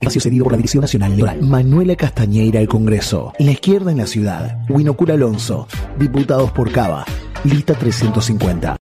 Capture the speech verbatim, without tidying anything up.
Espacio cedido por la Dirección Nacional Electoral. Manuela Castañeira al Congreso. La izquierda en la ciudad. Winocura Alonso. Diputados por Cava. Lista trescientos cincuenta.